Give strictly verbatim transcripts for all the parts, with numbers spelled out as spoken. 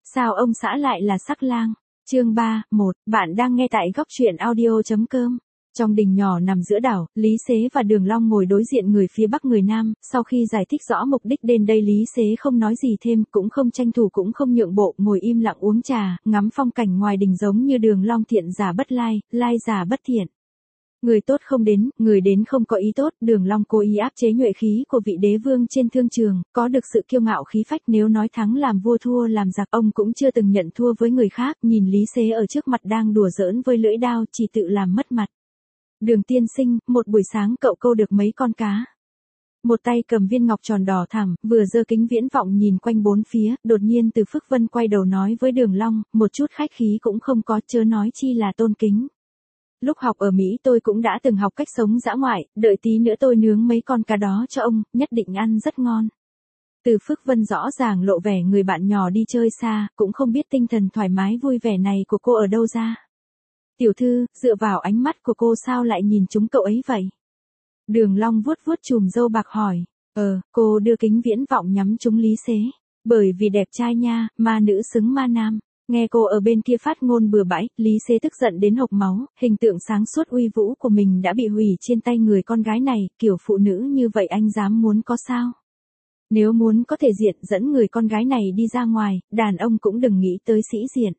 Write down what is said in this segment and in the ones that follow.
Sao ông xã lại là sắc lang? Chương ba, một, bạn đang nghe tại góc truyện audio.com. Trong đình nhỏ nằm giữa đảo, Lý Xế và Đường Long ngồi đối diện người phía bắc người nam, sau khi giải thích rõ mục đích đến đây Lý Xế không nói gì thêm, cũng không tranh thủ cũng không nhượng bộ, ngồi im lặng uống trà, ngắm phong cảnh ngoài đình giống như Đường Long thiện giả bất lai, lai giả bất thiện. Người tốt không đến, người đến không có ý tốt, Đường Long cố ý áp chế nhuệ khí của vị đế vương trên thương trường, có được sự kiêu ngạo khí phách, nếu nói thắng làm vua thua làm giặc, ông cũng chưa từng nhận thua với người khác, nhìn Lý Xế ở trước mặt đang đùa giỡn với lưỡi đao, chỉ tự làm mất mặt. Đường tiên sinh, một buổi sáng cậu câu được mấy con cá? Một tay cầm viên ngọc tròn đỏ thẳm, vừa giơ kính viễn vọng nhìn quanh bốn phía, đột nhiên Từ Phước Vân quay đầu nói với Đường Long, một chút khách khí cũng không có, chớ nói chi là tôn kính. Lúc học ở Mỹ tôi cũng đã từng học cách sống dã ngoại, đợi tí nữa tôi nướng mấy con cá đó cho ông, nhất định ăn rất ngon. Từ Phước Vân rõ ràng lộ vẻ người bạn nhỏ đi chơi xa, cũng không biết tinh thần thoải mái vui vẻ này của cô ở đâu ra. Tiểu thư, dựa vào ánh mắt của cô sao lại nhìn chúng cậu ấy vậy? Đường Long vuốt vuốt chùm râu bạc hỏi. Ờ, cô đưa kính viễn vọng nhắm trúng Lý Xế. Bởi vì đẹp trai nha, ma nữ xứng ma nam. Nghe cô ở bên kia phát ngôn bừa bãi, Lý Xế tức giận đến hộc máu, hình tượng sáng suốt uy vũ của mình đã bị hủy trên tay người con gái này, kiểu phụ nữ như vậy anh dám muốn có sao? Nếu muốn có thể diện dẫn người con gái này đi ra ngoài, đàn ông cũng đừng nghĩ tới sĩ diện.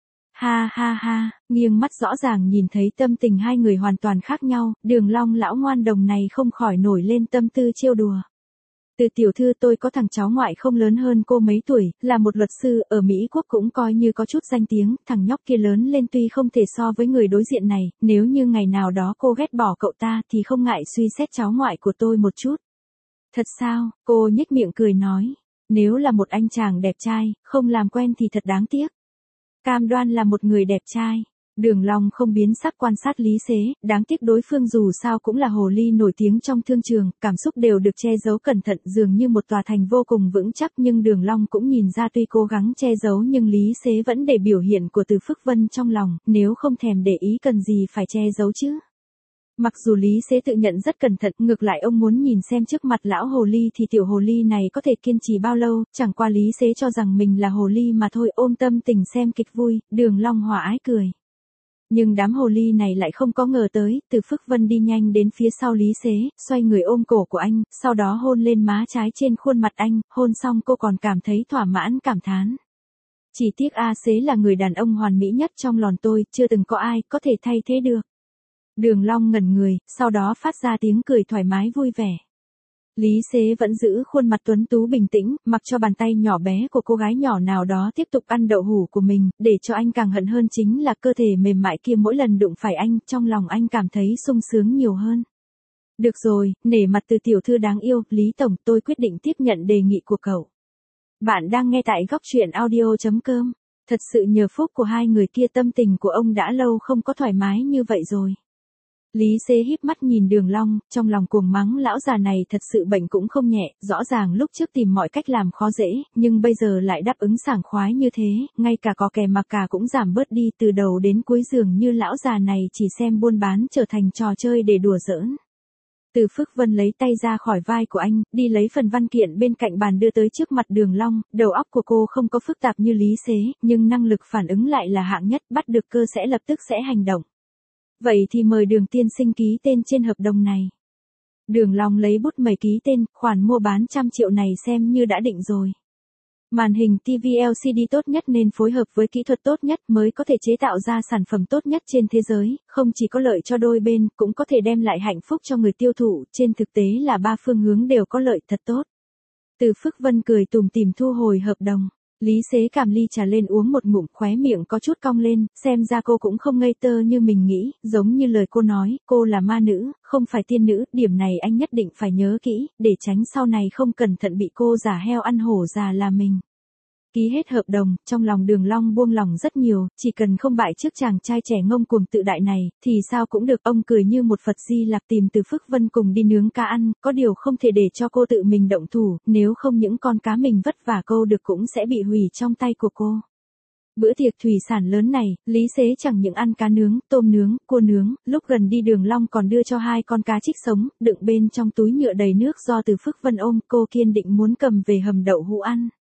Ha ha ha, nghiêng mắt rõ ràng nhìn thấy tâm tình hai người hoàn toàn khác nhau, Đường Long lão ngoan đồng này không khỏi nổi lên tâm tư trêu đùa. Từ tiểu thư tôi có thằng cháu ngoại không lớn hơn cô mấy tuổi, là một luật sư, ở Mỹ Quốc cũng coi như có chút danh tiếng, thằng nhóc kia lớn lên tuy không thể so với người đối diện này, nếu như ngày nào đó cô ghét bỏ cậu ta thì không ngại suy xét cháu ngoại của tôi một chút. Thật sao, cô nhếch miệng cười nói, nếu là một anh chàng đẹp trai, không làm quen thì thật đáng tiếc. Cam đoan là một người đẹp trai. Đường Long không biến sắc quan sát Lý Xế, đáng tiếc đối phương dù sao cũng là hồ ly nổi tiếng trong thương trường, cảm xúc đều được che giấu cẩn thận dường như một tòa thành vô cùng vững chắc, nhưng Đường Long cũng nhìn ra tuy cố gắng che giấu nhưng Lý Xế vẫn để biểu hiện của Từ Phước Vân trong lòng, nếu không thèm để ý cần gì phải che giấu chứ. Mặc dù Lý Xế tự nhận rất cẩn thận, ngược lại ông muốn nhìn xem trước mặt lão hồ ly thì tiểu hồ ly này có thể kiên trì bao lâu, chẳng qua Lý Xế cho rằng mình là hồ ly mà thôi, ôm tâm tình xem kịch vui, Đường Long hòa ái cười. Nhưng đám hồ ly này lại không có ngờ tới, Từ Phước Vân đi nhanh đến phía sau Lý Xế, xoay người ôm cổ của anh, sau đó hôn lên má trái trên khuôn mặt anh, hôn xong cô còn cảm thấy thỏa mãn cảm thán. Chỉ tiếc A Xế là người đàn ông hoàn mỹ nhất trong lòng tôi, chưa từng có ai có thể thay thế được. Đường Long ngẩn người, sau đó phát ra tiếng cười thoải mái vui vẻ. Lý Xế vẫn giữ khuôn mặt tuấn tú bình tĩnh, mặc cho bàn tay nhỏ bé của cô gái nhỏ nào đó tiếp tục ăn đậu hủ của mình, để cho anh càng hận hơn chính là cơ thể mềm mại kia mỗi lần đụng phải anh, trong lòng anh cảm thấy sung sướng nhiều hơn. Được rồi, nể mặt Từ tiểu thư đáng yêu, Lý Tổng, tôi quyết định tiếp nhận đề nghị của cậu. Bạn đang nghe tại góc truyện audio.com. Thật sự nhờ phúc của hai người kia tâm tình của ông đã lâu không có thoải mái như vậy rồi. Lý Xế híp mắt nhìn Đường Long, trong lòng cuồng mắng lão già này thật sự bệnh cũng không nhẹ, rõ ràng lúc trước tìm mọi cách làm khó dễ, nhưng bây giờ lại đáp ứng sảng khoái như thế, ngay cả có kè mặc cả cũng giảm bớt đi, từ đầu đến cuối dường như lão già này chỉ xem buôn bán trở thành trò chơi để đùa giỡn. Từ Phước Vân lấy tay ra khỏi vai của anh, đi lấy phần văn kiện bên cạnh bàn đưa tới trước mặt Đường Long, đầu óc của cô không có phức tạp như Lý Xế, nhưng năng lực phản ứng lại là hạng nhất, bắt được cơ sẽ lập tức sẽ hành động. Vậy thì mời Đường tiên sinh ký tên trên hợp đồng này. Đường Long lấy bút mẩy ký tên, khoản mua bán trăm triệu này xem như đã định rồi. Màn hình ti vi lờ xê đê tốt nhất nên phối hợp với kỹ thuật tốt nhất mới có thể chế tạo ra sản phẩm tốt nhất trên thế giới, không chỉ có lợi cho đôi bên, cũng có thể đem lại hạnh phúc cho người tiêu thụ, trên thực tế là ba phương hướng đều có lợi thật tốt. Từ Phước Vân cười tủm tỉm thu hồi hợp đồng. Lý Xế cảm ly trà lên uống một ngụm, khóe miệng có chút cong lên, xem ra cô cũng không ngây tơ như mình nghĩ, giống như lời cô nói, cô là ma nữ, không phải tiên nữ, điểm này anh nhất định phải nhớ kỹ, để tránh sau này không cẩn thận bị cô giả heo ăn hổ già là mình. Ký hết hợp đồng, trong lòng Đường Long buông lòng rất nhiều, chỉ cần không bại trước chàng trai trẻ ngông cuồng tự đại này, thì sao cũng được, ông cười như một Phật Di Lặc tìm Từ Phước Vân cùng đi nướng cá ăn, có điều không thể để cho cô tự mình động thủ, nếu không những con cá mình vất vả câu được cũng sẽ bị hủy trong tay của cô. Bữa tiệc thủy sản lớn này, Lý Xế chẳng những ăn cá nướng, tôm nướng, cua nướng, lúc gần đi Đường Long còn đưa cho hai con cá trích sống, đựng bên trong túi nhựa đầy nước do Từ Phước Vân ôm, cô kiên định muốn cầm về hầm đậu hũ ăn.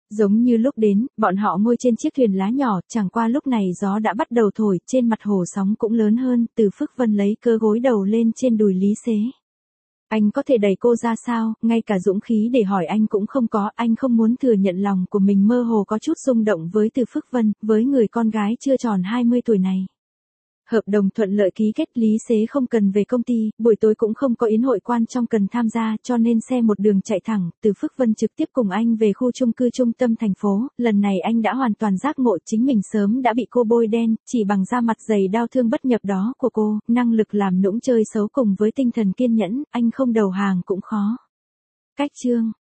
Giống như lúc đến, bọn họ ngồi trên chiếc thuyền lá nhỏ, chẳng qua lúc này gió đã bắt đầu thổi, trên mặt hồ sóng cũng lớn hơn, Từ Phước Vân lấy cớ gối đầu lên trên đùi Lý Xế. Anh có thể đẩy cô ra sao, ngay cả dũng khí để hỏi anh cũng không có, anh không muốn thừa nhận lòng của mình mơ hồ có chút rung động với Từ Phước Vân, với người con gái chưa tròn hai mươi tuổi này. Hợp đồng thuận lợi ký kết, Lý Xế không cần về công ty, buổi tối cũng không có yến hội quan trọng cần tham gia, cho nên xe một đường chạy thẳng, Từ Phước Vân trực tiếp cùng anh về khu chung cư trung tâm thành phố, lần này anh đã hoàn toàn giác ngộ chính mình sớm đã bị cô bôi đen, chỉ bằng da mặt dày đau thương bất nhập đó của cô, năng lực làm nũng chơi xấu cùng với tinh thần kiên nhẫn, anh không đầu hàng cũng khó. Cách chương